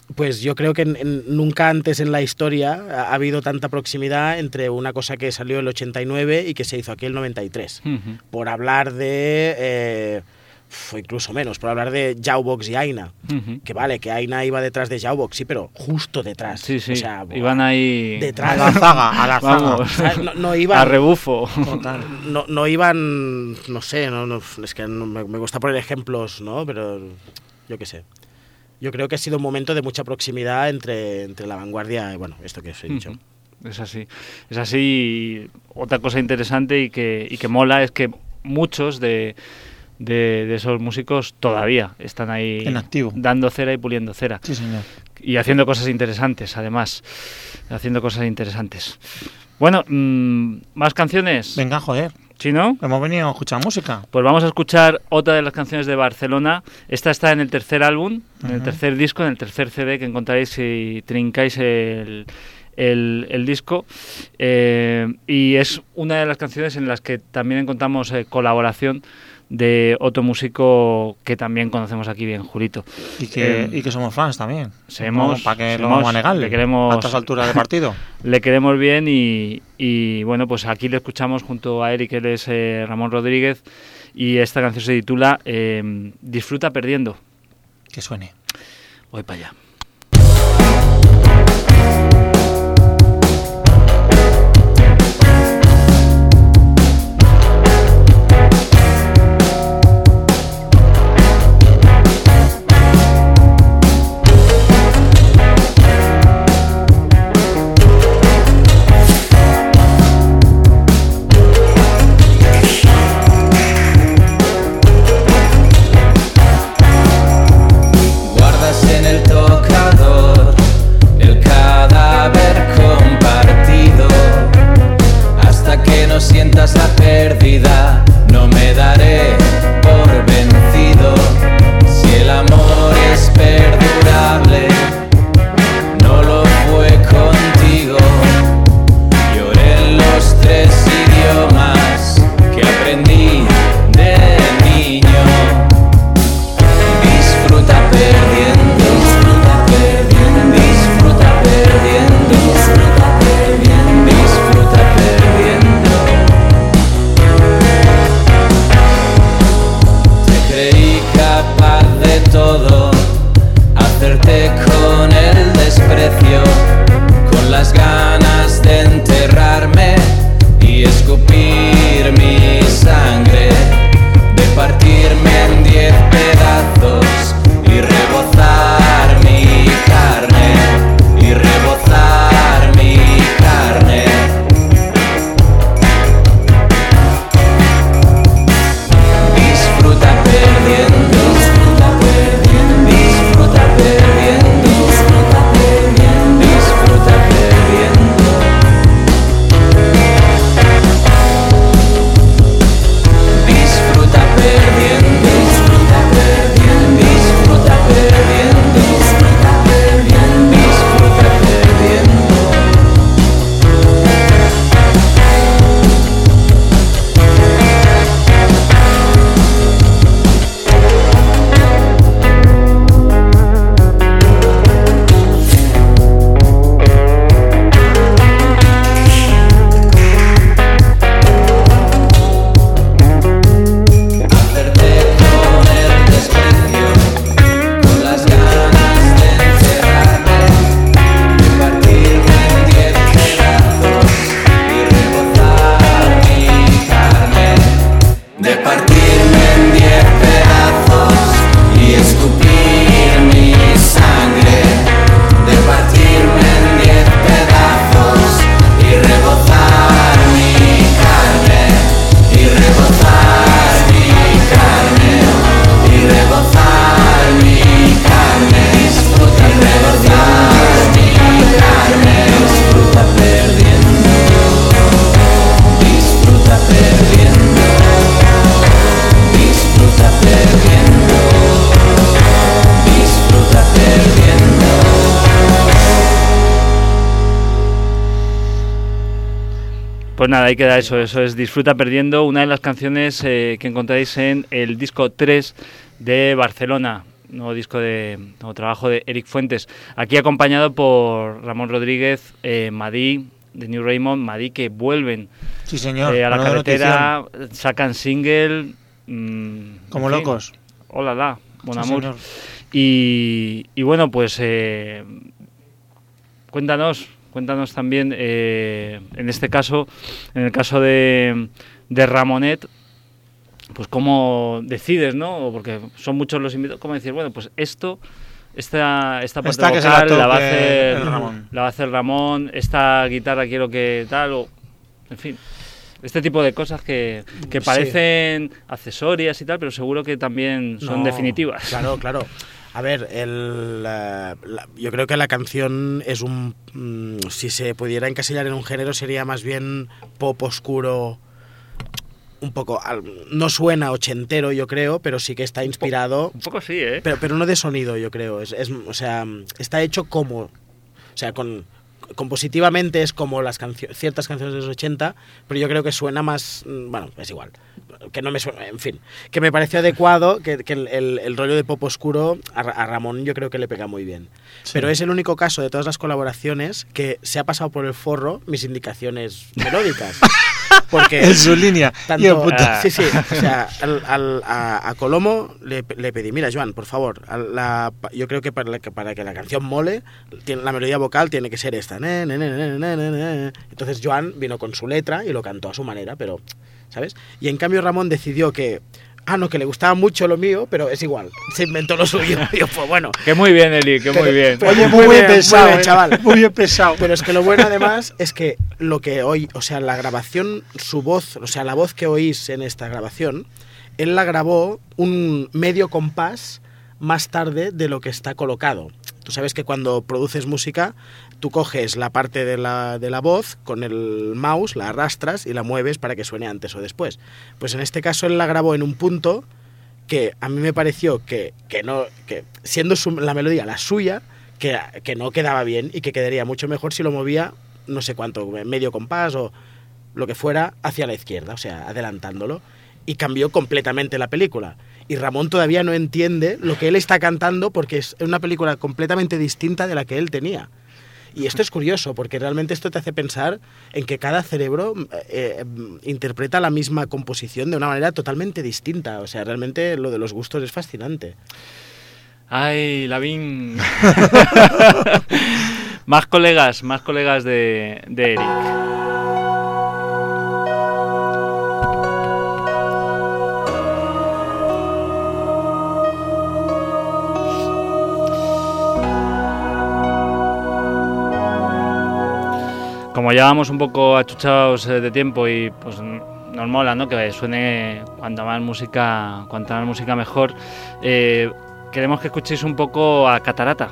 Pues yo creo que en, en, nunca antes en la historia ha, ha habido tanta proximidad entre una cosa que salió el ochenta y nueve y que se hizo aquí el noventa y tres. Uh-huh. Por hablar de... Eh, o incluso menos, por hablar de Jawbox y Aina. Uh-huh. Que vale, que Aina iba detrás de Jawbox, sí, pero justo detrás. Sí, sí, o sea, iban ahí... Detrás. A la zaga, a la zaga. Vamos, o sea, no, no iban, a rebufo. Total. No, no iban, no sé, no, no, es que no, me, me gusta poner ejemplos, ¿no? Pero yo qué sé. Yo creo que ha sido un momento de mucha proximidad entre, entre la vanguardia y, bueno, esto que os he dicho. Uh-huh. Es así. Es así. Otra cosa interesante y que, y que mola es que muchos de... De, de esos músicos todavía están ahí en activo, dando cera y puliendo cera. Sí, señor. Y haciendo cosas interesantes, además. Haciendo cosas interesantes. Bueno, mmm, ¿más canciones? Venga, joder. ¿Sí, no? Hemos venido a escuchar música. Pues vamos a escuchar otra de las canciones de Barcelona. Esta está en el tercer álbum, uh-huh. en el tercer disco, en el tercer C D que encontraréis si trincáis el... El, el disco eh, y es una de las canciones en las que también encontramos eh, colaboración de otro músico que también conocemos aquí bien, Julito. Y que, eh, y que somos fans también. Somos, ¿Para que somos, lo vamos a negar? Le queremos, a estas alturas de partido. Le queremos bien y, y bueno, pues aquí le escuchamos junto a Eric, él es eh, Ramón Rodríguez, y esta canción se titula eh, Disfruta perdiendo. Que suene. Voy para allá. Pues nada, ahí queda eso, eso es Disfruta perdiendo, una de las canciones eh, que encontráis en el disco tres de Barcelona. nuevo disco de nuevo trabajo de Eric Fuentes, aquí acompañado por Ramón Rodríguez, eh, Madí de New Raymond, Madí que vuelven sí, señor, eh, a la buena carretera, notición. sacan single mmm, como en fin, locos. Hola, la, Bon Sí, Amour. señor. Y, y bueno, pues eh, cuéntanos, cuéntanos también, eh, en este caso, en el caso de, de Ramonet, pues cómo decides, ¿no? Porque son muchos los invitados, cómo decir, bueno, pues esto, esta, esta parte Esta que se la vocal la va a toque hacer el Ramón. la va a hacer Ramón, esta guitarra quiero que tal, o en fin. Este tipo de cosas que, que parecen sí. accesorias y tal, pero seguro que también son no, definitivas. Claro, claro. A ver, el, la, la, yo creo que la canción es un... Mmm, si se pudiera encasillar en un género sería más bien pop oscuro, un poco... No suena ochentero, yo creo, pero sí que está inspirado... Un poco sí, ¿eh? Pero, pero no de sonido, yo creo. Es, es, o sea, está hecho como... O sea, con... compositivamente es como las cancio- ciertas canciones de los ochenta, pero yo creo que suena más, bueno, es igual, que no me suena, en fin, que me pareció adecuado, que, que el, el, el rollo de pop oscuro a, a Ramón yo creo que le pega muy bien. Sí. Pero es el único caso de todas las colaboraciones que se ha pasado por el forro mis indicaciones melódicas. Porque en su línea. Tanto, ah. Sí, sí. O sea, al, al, a, a Colomo le, le pedí, mira, Joan, por favor, a la, yo creo que para, la, para que la canción mole, tiene, la melodía vocal tiene que ser esta. Ne, ne, ne, ne, ne, ne. Entonces Joan vino con su letra y lo cantó a su manera, pero, ¿sabes? Y en cambio Ramón decidió que... Ah, no, que le gustaba mucho lo mío, pero es igual. Se inventó lo suyo. Y yo, pues bueno. Que muy bien, Eli, que pero, muy bien. Pero, Oye, muy, muy bien, pesado, muy bien, eh, chaval. Muy bien pesado. Pero es que lo bueno además es que lo que hoy, o sea, la grabación, su voz, o sea, la voz que oís en esta grabación, él la grabó un medio compás más tarde de lo que está colocado. Tú sabes que cuando produces música, tú coges la parte de la, de la voz con el mouse, la arrastras y la mueves para que suene antes o después. Pues en este caso él la grabó en un punto que a mí me pareció que, que no, que siendo su, la melodía la suya, que, que no quedaba bien y que quedaría mucho mejor si lo movía, no sé cuánto, medio compás o lo que fuera, hacia la izquierda, o sea, adelantándolo. Y cambió completamente la película. Y Ramón todavía no entiende lo que él está cantando porque es una película completamente distinta de la que él tenía. Y esto es curioso, porque realmente esto te hace pensar en que cada cerebro eh, interpreta la misma composición de una manera totalmente distinta. O sea, realmente lo de los gustos es fascinante. Ay, Lavín. Más colegas, más colegas de, de Eric. Como ya vamos un poco achuchados de tiempo y pues nos mola, ¿no? Que suene cuanta más música, cuanta más música mejor. Eh, queremos que escuchéis un poco a Catarata.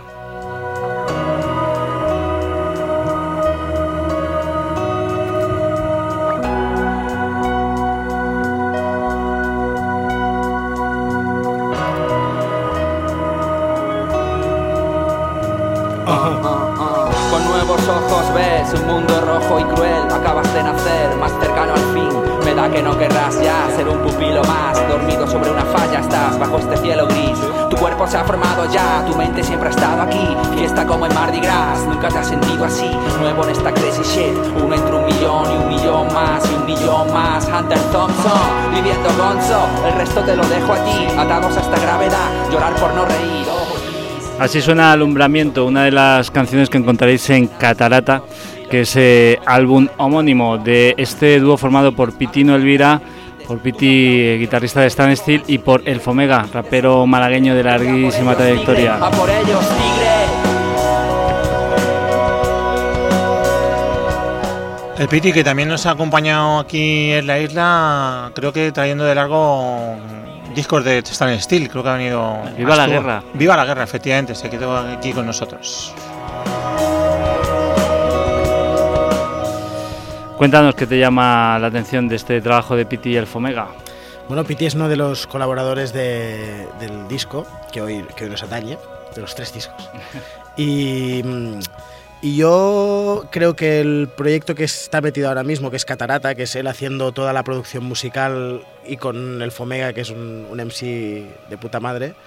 Un mundo rojo y cruel, acabas de nacer, más cercano al fin. Me da que no querrás ya ser un pupilo más. Dormido sobre una falla estás, bajo este cielo gris. Tu cuerpo se ha formado ya, tu mente siempre ha estado aquí. Fiesta como en Mardi Gras, nunca te has sentido así. Nuevo en esta crazy shit, uno entre un millón y un millón más y un millón más. Hunter Thompson, viviendo gonzo, el resto te lo dejo a ti. Atados a esta gravedad, llorar por no reír. Oh. Así suena Alumbramiento, una de las canciones que encontraréis en Catarata, que es eh, álbum homónimo de este dúo formado por Pitino Elvira, por Piti, guitarrista de Stan Steel, y por El Fomega, rapero malagueño de larguísima trayectoria. A por ellos, tigre. El Piti, que también nos ha acompañado aquí en la isla, creo que trayendo de largo discos de Stan Steel, creo que ha venido... Viva la guerra. Viva la guerra, efectivamente, se quedó aquí con nosotros. Cuéntanos qué te llama la atención de este trabajo de Piti y El Fomega. Bueno, Piti es uno de los colaboradores de, del disco que hoy, que hoy nos atañe, de los tres discos. Y, y yo creo que el proyecto que está metido ahora mismo, que es Catarata, que es él haciendo toda la producción musical y con El Fomega, que es un, un M C de puta madre,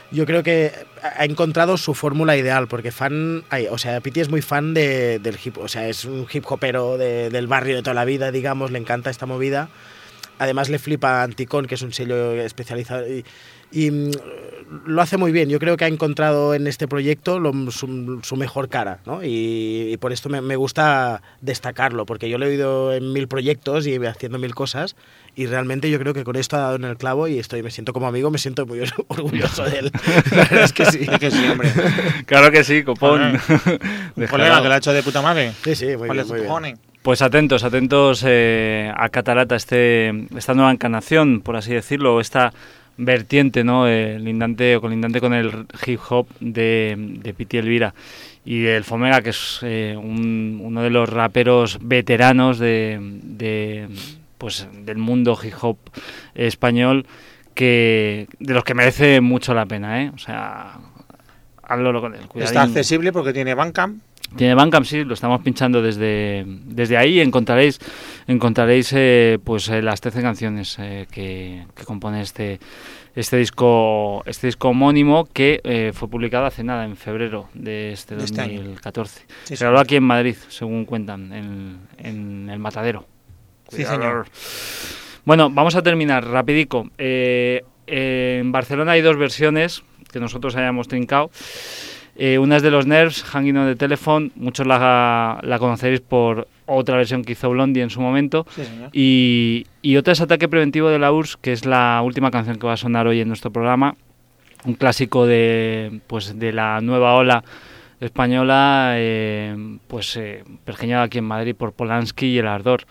yo creo que ha encontrado su fórmula ideal, porque fan, ay, o sea, Pity es muy fan de, del hip, o sea, es un hip hopero de, del barrio de toda la vida, digamos, le encanta esta movida. Además le flipa Anticon, que es un sello especializado, y, y mm, lo hace muy bien. Yo creo que ha encontrado en este proyecto lo, su, su mejor cara, ¿no? Y, y por esto me, me gusta destacarlo, porque yo lo he oído en mil proyectos y haciendo mil cosas, y realmente yo creo que con esto ha dado en el clavo y estoy, me siento como amigo, me siento muy orgulloso de él. La verdad es que sí. Es que sí, hombre. Claro que sí, copón. Un colega que lo ha hecho de puta madre. Sí, sí, muy bien, muy bien. Pues atentos, atentos eh, a Catarata, este, esta nueva encarnación, por así decirlo, esta vertiente, ¿no? Eh, lindante o colindante con el hip hop de, de Pity Elvira. Y el Fomega, que es eh, un, uno de los raperos veteranos de, de pues del mundo hip hop español, que de los que merece mucho la pena, ¿eh? O sea, hazlo con él. Cuidadín. Está accesible porque tiene Bandcamp. Tiene Bandcamp, sí, lo estamos pinchando desde, desde ahí. Encontraréis encontraréis eh, pues eh, las trece canciones eh, que, que compone este este disco este disco homónimo, que eh, fue publicado hace nada, en febrero de este de dos mil catorce. Este sí, Se grabó aquí en Madrid, según cuentan, en, en el Matadero. Sí, señor. Bueno, vamos a terminar rapidico. Eh, eh, en Barcelona hay dos versiones que nosotros hayamos trincado. Eh, una es de los Nerves, Hanging on the Telephone. Muchos la, la conoceréis por otra versión que hizo Blondie en su momento. Sí, señor. Y, y otra es Ataque Preventivo de la U R S S, que es la última canción que va a sonar hoy en nuestro programa. Un clásico de, pues, de la nueva ola española, eh, pues eh, pergeñada aquí en Madrid por Polanski y El Ardor.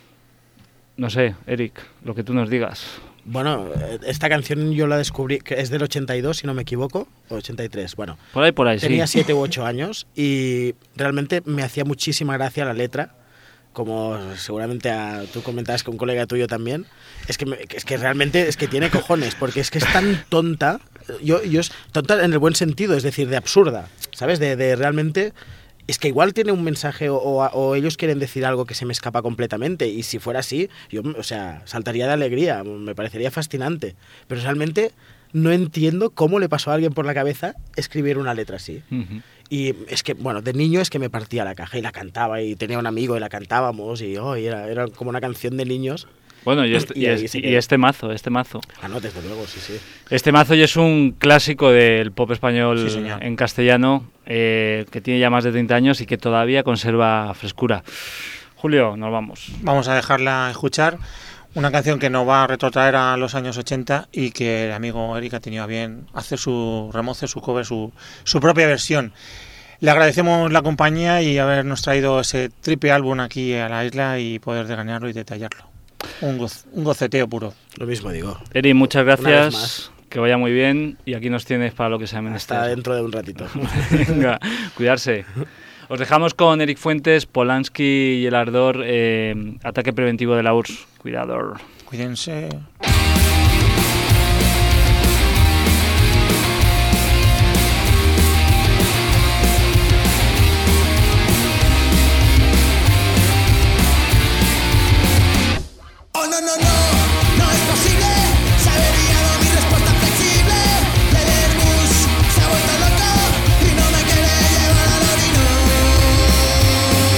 No sé, Eric, lo que tú nos digas. Bueno, esta canción yo la descubrí, que es del ochenta y dos, si no me equivoco, o ochenta y tres, bueno. Por ahí, por ahí, tenía sí. siete u ocho años y realmente me hacía muchísima gracia la letra, como seguramente a, tú comentabas que un colega tuyo también. Es que, me, es que realmente es que tiene cojones, porque es que es tan tonta, yo, yo es tonta en el buen sentido, es decir, de absurda, ¿sabes? De, de realmente... Es que igual tiene un mensaje o, o, o ellos quieren decir algo que se me escapa completamente, y si fuera así, yo, o sea, saltaría de alegría, me parecería fascinante. Pero realmente no entiendo cómo le pasó a alguien por la cabeza escribir una letra así. Uh-huh. Y es que, bueno, de niño es que me partía la caja y la cantaba, y tenía un amigo y la cantábamos, y, oh, y era, era como una canción de niños. Bueno, y este, y, y, y este mazo, este mazo. Ah, no, desde luego, sí, sí. Este mazo ya es un clásico del pop español, sí, en castellano, eh, que tiene ya más de treinta años y que todavía conserva frescura. Julio, nos vamos. Vamos a dejarla escuchar. Una canción que nos va a retrotraer a los años ochenta y que el amigo Eric ha tenido a bien hacer su remoce, su cover, su, su propia versión. Le agradecemos la compañía y habernos traído ese triple álbum aquí a la isla y poder desgrañarlo y detallarlo. Un, goz, un goceteo puro. Lo mismo digo. Eri, muchas gracias. Que vaya muy bien. Y aquí nos tienes para lo que sea menester. Hasta dentro de un ratito. Venga, cuidarse. Os dejamos con Eric Fuentes, Polanski y El Ardor. Eh, Ataque Preventivo de la U R S S. Cuidador. Cuídense.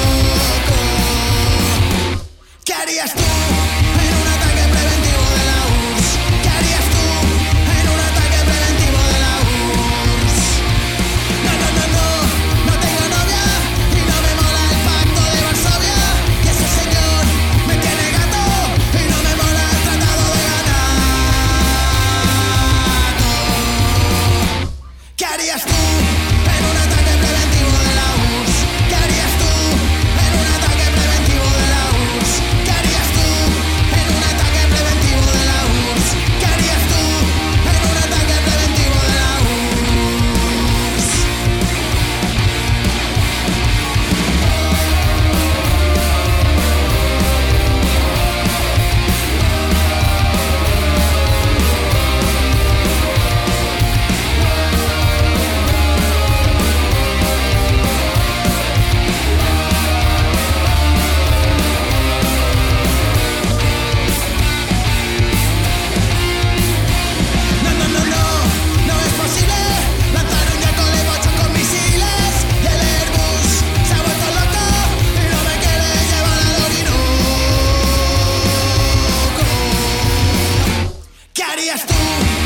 ¿Qué harías tú en un ataque preventivo de la U R S S? Ooh.